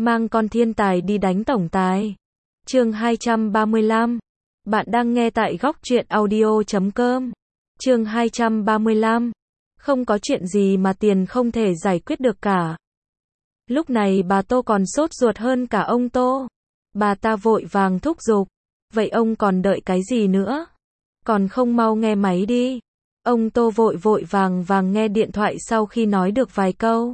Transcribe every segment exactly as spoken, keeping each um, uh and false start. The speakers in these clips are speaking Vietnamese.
Mang con thiên tài đi đánh tổng tài. Chương hai trăm ba mươi lăm. Bạn đang nghe tại góc truyện audio chấm com. Chương hai trăm ba mươi lăm. Không có chuyện gì mà tiền không thể giải quyết được cả. Lúc này bà Tô còn sốt ruột hơn cả ông Tô. Bà ta vội vàng thúc giục. Vậy ông còn đợi cái gì nữa? Còn không mau nghe máy đi. Ông Tô vội vội vàng vàng nghe điện thoại sau khi nói được vài câu.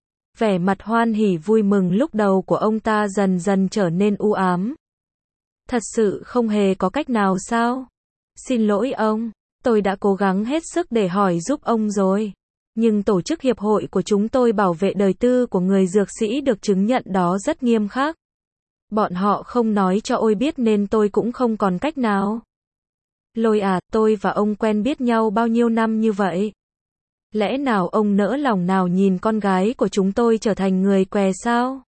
Vẻ mặt hoan hỉ vui mừng lúc đầu của ông ta dần dần trở nên u ám. Thật sự không hề có cách nào sao? Xin lỗi ông, tôi đã cố gắng hết sức để hỏi giúp ông rồi. Nhưng tổ chức hiệp hội của chúng tôi bảo vệ đời tư của người dược sĩ được chứng nhận đó rất nghiêm khắc. Bọn họ không nói cho tôi biết nên tôi cũng không còn cách nào. Lôi à, tôi và ông quen biết nhau bao nhiêu năm như vậy? Lẽ nào ông nỡ lòng nào nhìn con gái của chúng tôi trở thành người què sao?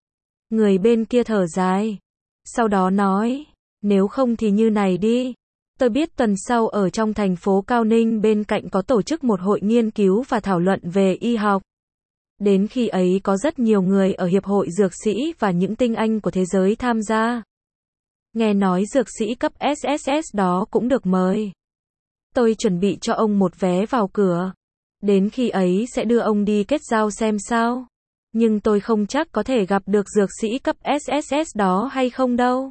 Người bên kia thở dài. Sau đó nói, nếu không thì như này đi. Tôi biết tuần sau ở trong thành phố Cao Ninh bên cạnh có tổ chức một hội nghiên cứu và thảo luận về y học. Đến khi ấy có rất nhiều người ở Hiệp hội Dược sĩ và những tinh anh của thế giới tham gia. Nghe nói dược sĩ cấp ét ét ét đó cũng được mời. Tôi chuẩn bị cho ông một vé vào cửa. Đến khi ấy sẽ đưa ông đi kết giao xem sao. Nhưng tôi không chắc có thể gặp được dược sĩ cấp ét ét ét đó hay không đâu.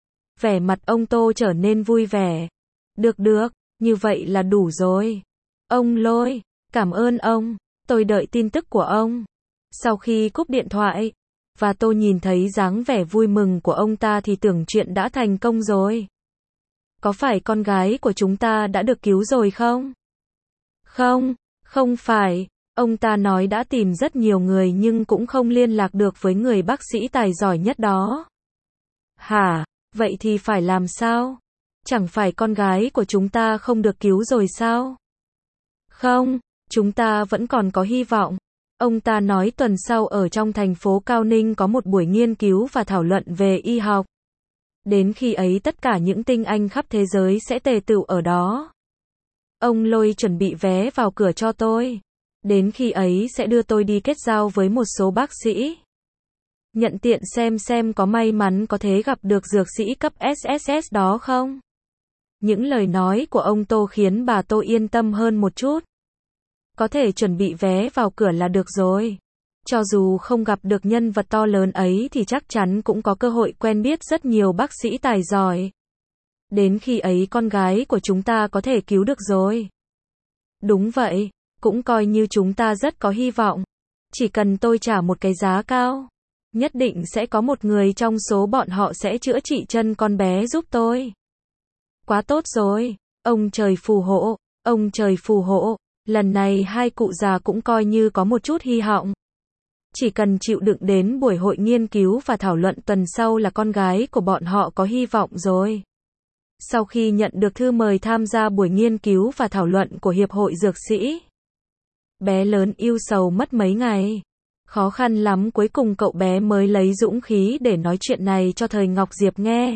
Vẻ mặt ông Tô trở nên vui vẻ. Được được, như vậy là đủ rồi. Ông Lôi, cảm ơn ông, tôi đợi tin tức của ông. Sau khi cúp điện thoại, và tôi nhìn thấy dáng vẻ vui mừng của ông ta thì tưởng chuyện đã thành công rồi. Có phải con gái của chúng ta đã được cứu rồi không? Không, không phải. Ông ta nói đã tìm rất nhiều người nhưng cũng không liên lạc được với người bác sĩ tài giỏi nhất đó. Hả? Vậy thì phải làm sao? Chẳng phải con gái của chúng ta không được cứu rồi sao? Không, chúng ta vẫn còn có hy vọng. Ông ta nói tuần sau ở trong thành phố Cao Ninh có một buổi nghiên cứu và thảo luận về y học. Đến khi ấy tất cả những tinh anh khắp thế giới sẽ tề tựu ở đó. Ông Lôi chuẩn bị vé vào cửa cho tôi. Đến khi ấy sẽ đưa tôi đi kết giao với một số bác sĩ. Nhận tiện xem xem có may mắn có thể gặp được dược sĩ cấp ét ét ét đó không? Những lời nói của ông Tô khiến bà Tô yên tâm hơn một chút. Có thể chuẩn bị vé vào cửa là được rồi. Cho dù không gặp được nhân vật to lớn ấy thì chắc chắn cũng có cơ hội quen biết rất nhiều bác sĩ tài giỏi. Đến khi ấy con gái của chúng ta có thể cứu được rồi. Đúng vậy, cũng coi như chúng ta rất có hy vọng. Chỉ cần tôi trả một cái giá cao, nhất định sẽ có một người trong số bọn họ sẽ chữa trị chân con bé giúp tôi. Quá tốt rồi, ông trời phù hộ, ông trời phù hộ, lần này hai cụ già cũng coi như có một chút hy vọng. Chỉ cần chịu đựng đến buổi hội nghiên cứu và thảo luận tuần sau là con gái của bọn họ có hy vọng rồi. Sau khi nhận được thư mời tham gia buổi nghiên cứu và thảo luận của Hiệp hội Dược sĩ, bé lớn ưu sầu mất mấy ngày. Khó khăn lắm cuối cùng cậu bé mới lấy dũng khí để nói chuyện này cho Thời Ngọc Diệp nghe.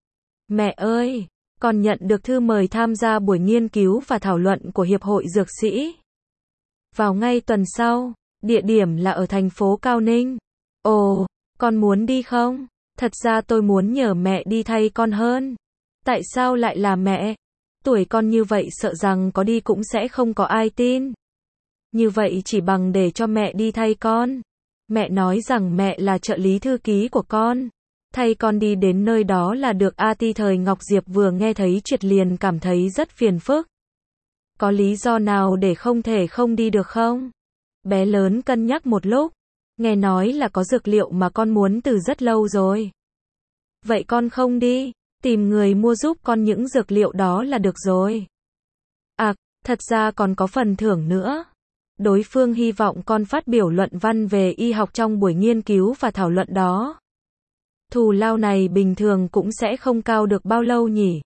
Mẹ ơi, con nhận được thư mời tham gia buổi nghiên cứu và thảo luận của Hiệp hội Dược sĩ. Vào ngay tuần sau, địa điểm là ở thành phố Cao Ninh. Ồ, con muốn đi không? Thật ra tôi muốn nhờ mẹ đi thay con hơn. Tại sao lại là mẹ? Tuổi con như vậy sợ rằng có đi cũng sẽ không có ai tin. Như vậy chỉ bằng để cho mẹ đi thay con. Mẹ nói rằng mẹ là trợ lý thư ký của con. Thay con đi đến nơi đó là được. A Ti Thời Ngọc Diệp vừa nghe thấy chuyện liền cảm thấy rất phiền phức. Có lý do nào để không thể không đi được không? Bé lớn cân nhắc một lúc. Nghe nói là có dược liệu mà con muốn từ rất lâu rồi. Vậy con không đi, tìm người mua giúp con những dược liệu đó là được rồi. À, thật ra còn có phần thưởng nữa. Đối phương hy vọng con phát biểu luận văn về y học trong buổi nghiên cứu và thảo luận đó. Thù lao này bình thường cũng sẽ không cao được bao lâu nhỉ.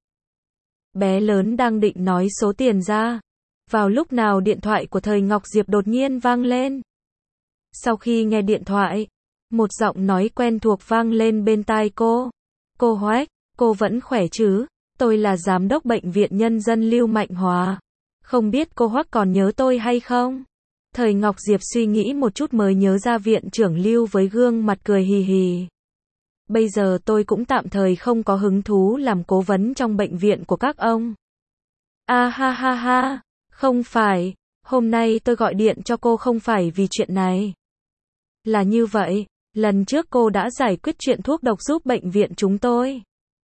Bé lớn đang định nói số tiền ra. Vào lúc nào điện thoại của Thời Ngọc Diệp đột nhiên vang lên. Sau khi nghe điện thoại, một giọng nói quen thuộc vang lên bên tai cô. Cô Hoách, cô vẫn khỏe chứ? Tôi là giám đốc bệnh viện nhân dân Lưu Mạnh Hòa. Không biết cô Hoách còn nhớ tôi hay không? Thời Ngọc Diệp suy nghĩ một chút mới nhớ ra viện trưởng Lưu với gương mặt cười hì hì. Bây giờ tôi cũng tạm thời không có hứng thú làm cố vấn trong bệnh viện của các ông. A ha ha ha, không phải, hôm nay tôi gọi điện cho cô không phải vì chuyện này. Là như vậy, lần trước cô đã giải quyết chuyện thuốc độc giúp bệnh viện chúng tôi.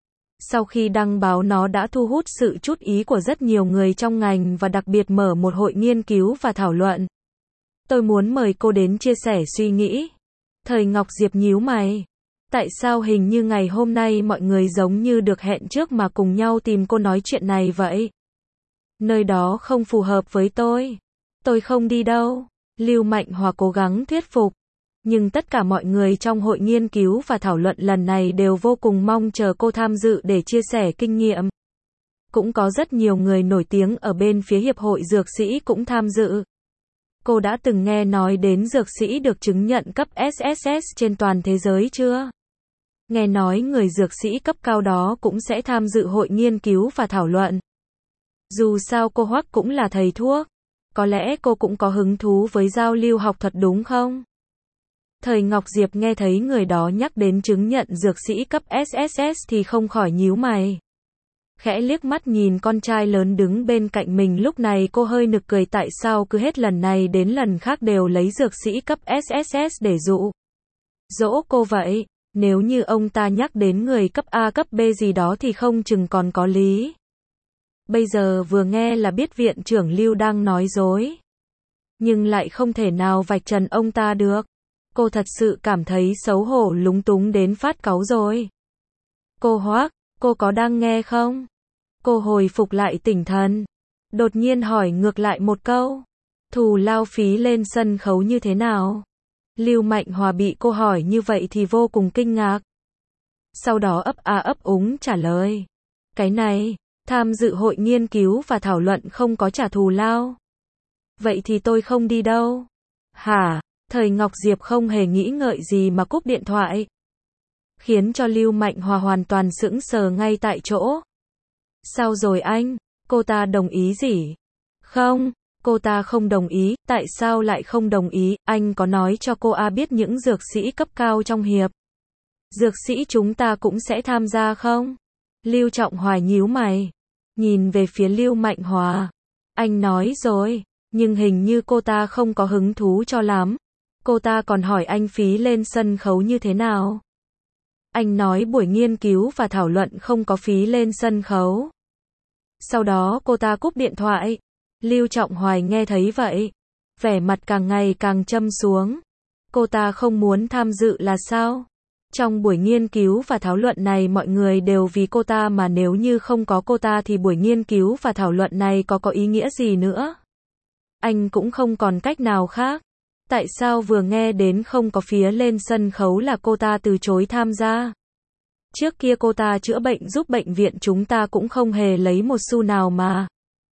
Sau khi đăng báo nó đã thu hút sự chú ý của rất nhiều người trong ngành và đặc biệt mở một hội nghiên cứu và thảo luận. Tôi muốn mời cô đến chia sẻ suy nghĩ. Thời Ngọc Diệp nhíu mày. Tại sao hình như ngày hôm nay mọi người giống như được hẹn trước mà cùng nhau tìm cô nói chuyện này vậy? Nơi đó không phù hợp với tôi. Tôi không đi đâu. Lưu Mạnh Hòa cố gắng thuyết phục. Nhưng tất cả mọi người trong hội nghiên cứu và thảo luận lần này đều vô cùng mong chờ cô tham dự để chia sẻ kinh nghiệm. Cũng có rất nhiều người nổi tiếng ở bên phía Hiệp hội Dược sĩ cũng tham dự. Cô đã từng nghe nói đến dược sĩ được chứng nhận cấp ét ét ét trên toàn thế giới chưa? Nghe nói người dược sĩ cấp cao đó cũng sẽ tham dự hội nghiên cứu và thảo luận. Dù sao cô Hoắc cũng là thầy thuốc. Có lẽ cô cũng có hứng thú với giao lưu học thuật đúng không? Thời Ngọc Diệp nghe thấy người đó nhắc đến chứng nhận dược sĩ cấp ét ét ét thì không khỏi nhíu mày. Khẽ liếc mắt nhìn con trai lớn đứng bên cạnh mình lúc này cô hơi nực cười tại sao cứ hết lần này đến lần khác đều lấy dược sĩ cấp ét ét ét để dụ. Dỗ cô vậy, nếu như ông ta nhắc đến người cấp A cấp B gì đó thì không chừng còn có lý. Bây giờ vừa nghe là biết viện trưởng Lưu đang nói dối. Nhưng lại không thể nào vạch trần ông ta được. Cô thật sự cảm thấy xấu hổ lúng túng đến phát cáu rồi. Cô Hoắc, cô có đang nghe không? Cô hồi phục lại tinh thần. Đột nhiên hỏi ngược lại một câu. Thù lao phí lên sân khấu như thế nào? Lưu Mạnh Hòa bị cô hỏi như vậy thì vô cùng kinh ngạc. Sau đó ấp a ấp úng trả lời. Cái này, tham dự hội nghiên cứu và thảo luận không có trả thù lao. Vậy thì tôi không đi đâu. Hả? Thời Ngọc Diệp không hề nghĩ ngợi gì mà cúp điện thoại. Khiến cho Lưu Mạnh Hòa hoàn toàn sững sờ ngay tại chỗ. Sao rồi anh? Cô ta đồng ý gì? Không, cô ta không đồng ý. Tại sao lại không đồng ý? Anh có nói cho cô A biết những dược sĩ cấp cao trong hiệp. Dược sĩ chúng ta cũng sẽ tham gia không? Lưu Trọng Hoài nhíu mày. Nhìn về phía Lưu Mạnh Hòa. Anh nói rồi, nhưng hình như cô ta không có hứng thú cho lắm. Cô ta còn hỏi anh phí lên sân khấu như thế nào? Anh nói buổi nghiên cứu và thảo luận không có phí lên sân khấu. Sau đó cô ta cúp điện thoại. Lưu Trọng Hoài nghe thấy vậy. Vẻ mặt càng ngày càng châm xuống. Cô ta không muốn tham dự là sao? Trong buổi nghiên cứu và thảo luận này mọi người đều vì cô ta mà nếu như không có cô ta thì buổi nghiên cứu và thảo luận này có có ý nghĩa gì nữa? Anh cũng không còn cách nào khác. Tại sao vừa nghe đến không có phía lên sân khấu là cô ta từ chối tham gia? Trước kia cô ta chữa bệnh giúp bệnh viện chúng ta cũng không hề lấy một xu nào mà.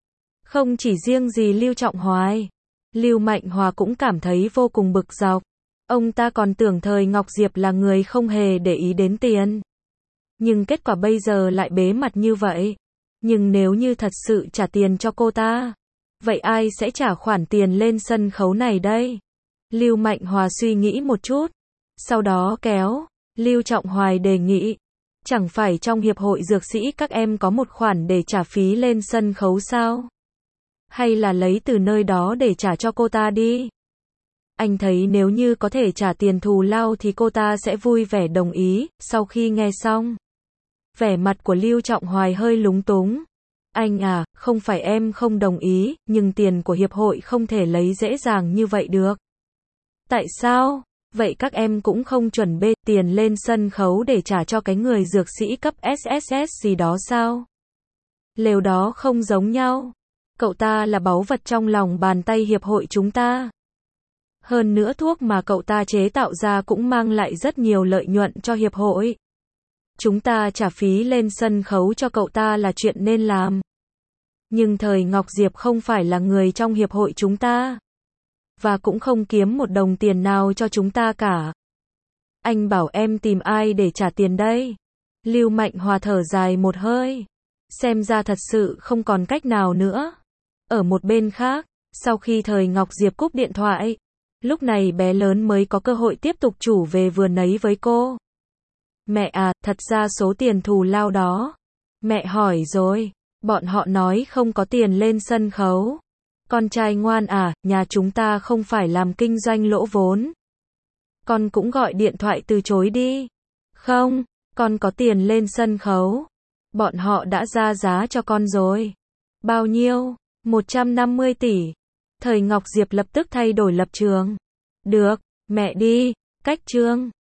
Không chỉ riêng gì Lưu Trọng Hoài. Lưu Mạnh Hòa cũng cảm thấy vô cùng bực dọc. Ông ta còn tưởng Thời Ngọc Diệp là người không hề để ý đến tiền. Nhưng kết quả bây giờ lại bế mặt như vậy. Nhưng nếu như thật sự trả tiền cho cô ta, vậy ai sẽ trả khoản tiền lên sân khấu này đây? Lưu Mạnh Hòa suy nghĩ một chút. Sau đó kéo Lưu Trọng Hoài đề nghị. Chẳng phải trong hiệp hội dược sĩ các em có một khoản để trả phí lên sân khấu sao? Hay là lấy từ nơi đó để trả cho cô ta đi? Anh thấy nếu như có thể trả tiền thù lao thì cô ta sẽ vui vẻ đồng ý. Sau khi nghe xong, vẻ mặt của Lưu Trọng Hoài hơi lúng túng. Anh à, không phải em không đồng ý, nhưng tiền của hiệp hội không thể lấy dễ dàng như vậy được. Tại sao? Vậy các em cũng không chuẩn bị tiền lên sân khấu để trả cho cái người dược sĩ cấp ét ét ét gì đó sao? Lều đó không giống nhau. Cậu ta là báu vật trong lòng bàn tay hiệp hội chúng ta. Hơn nữa thuốc mà cậu ta chế tạo ra cũng mang lại rất nhiều lợi nhuận cho hiệp hội. Chúng ta trả phí lên sân khấu cho cậu ta là chuyện nên làm. Nhưng Thời Ngọc Diệp không phải là người trong hiệp hội chúng ta. Và cũng không kiếm một đồng tiền nào cho chúng ta cả. Anh bảo em tìm ai để trả tiền đây? Lưu Mạnh Hòa thở dài một hơi. Xem ra thật sự không còn cách nào nữa. Ở một bên khác, Sau khi Thời Ngọc Diệp cúp điện thoại, lúc này bé lớn mới có cơ hội tiếp tục chủ về vừa nấy với cô. Mẹ à, thật ra số tiền thù lao đó. Mẹ hỏi rồi, bọn họ nói không có tiền lên sân khấu. Con trai ngoan à, nhà chúng ta không phải làm kinh doanh lỗ vốn. Con cũng gọi điện thoại từ chối đi. Không, con có tiền lên sân khấu. Bọn họ đã ra giá cho con rồi. Bao nhiêu? một trăm năm mươi tỷ. Thời Ngọc Diệp lập tức thay đổi lập trường. Được, mẹ đi, cách Trương.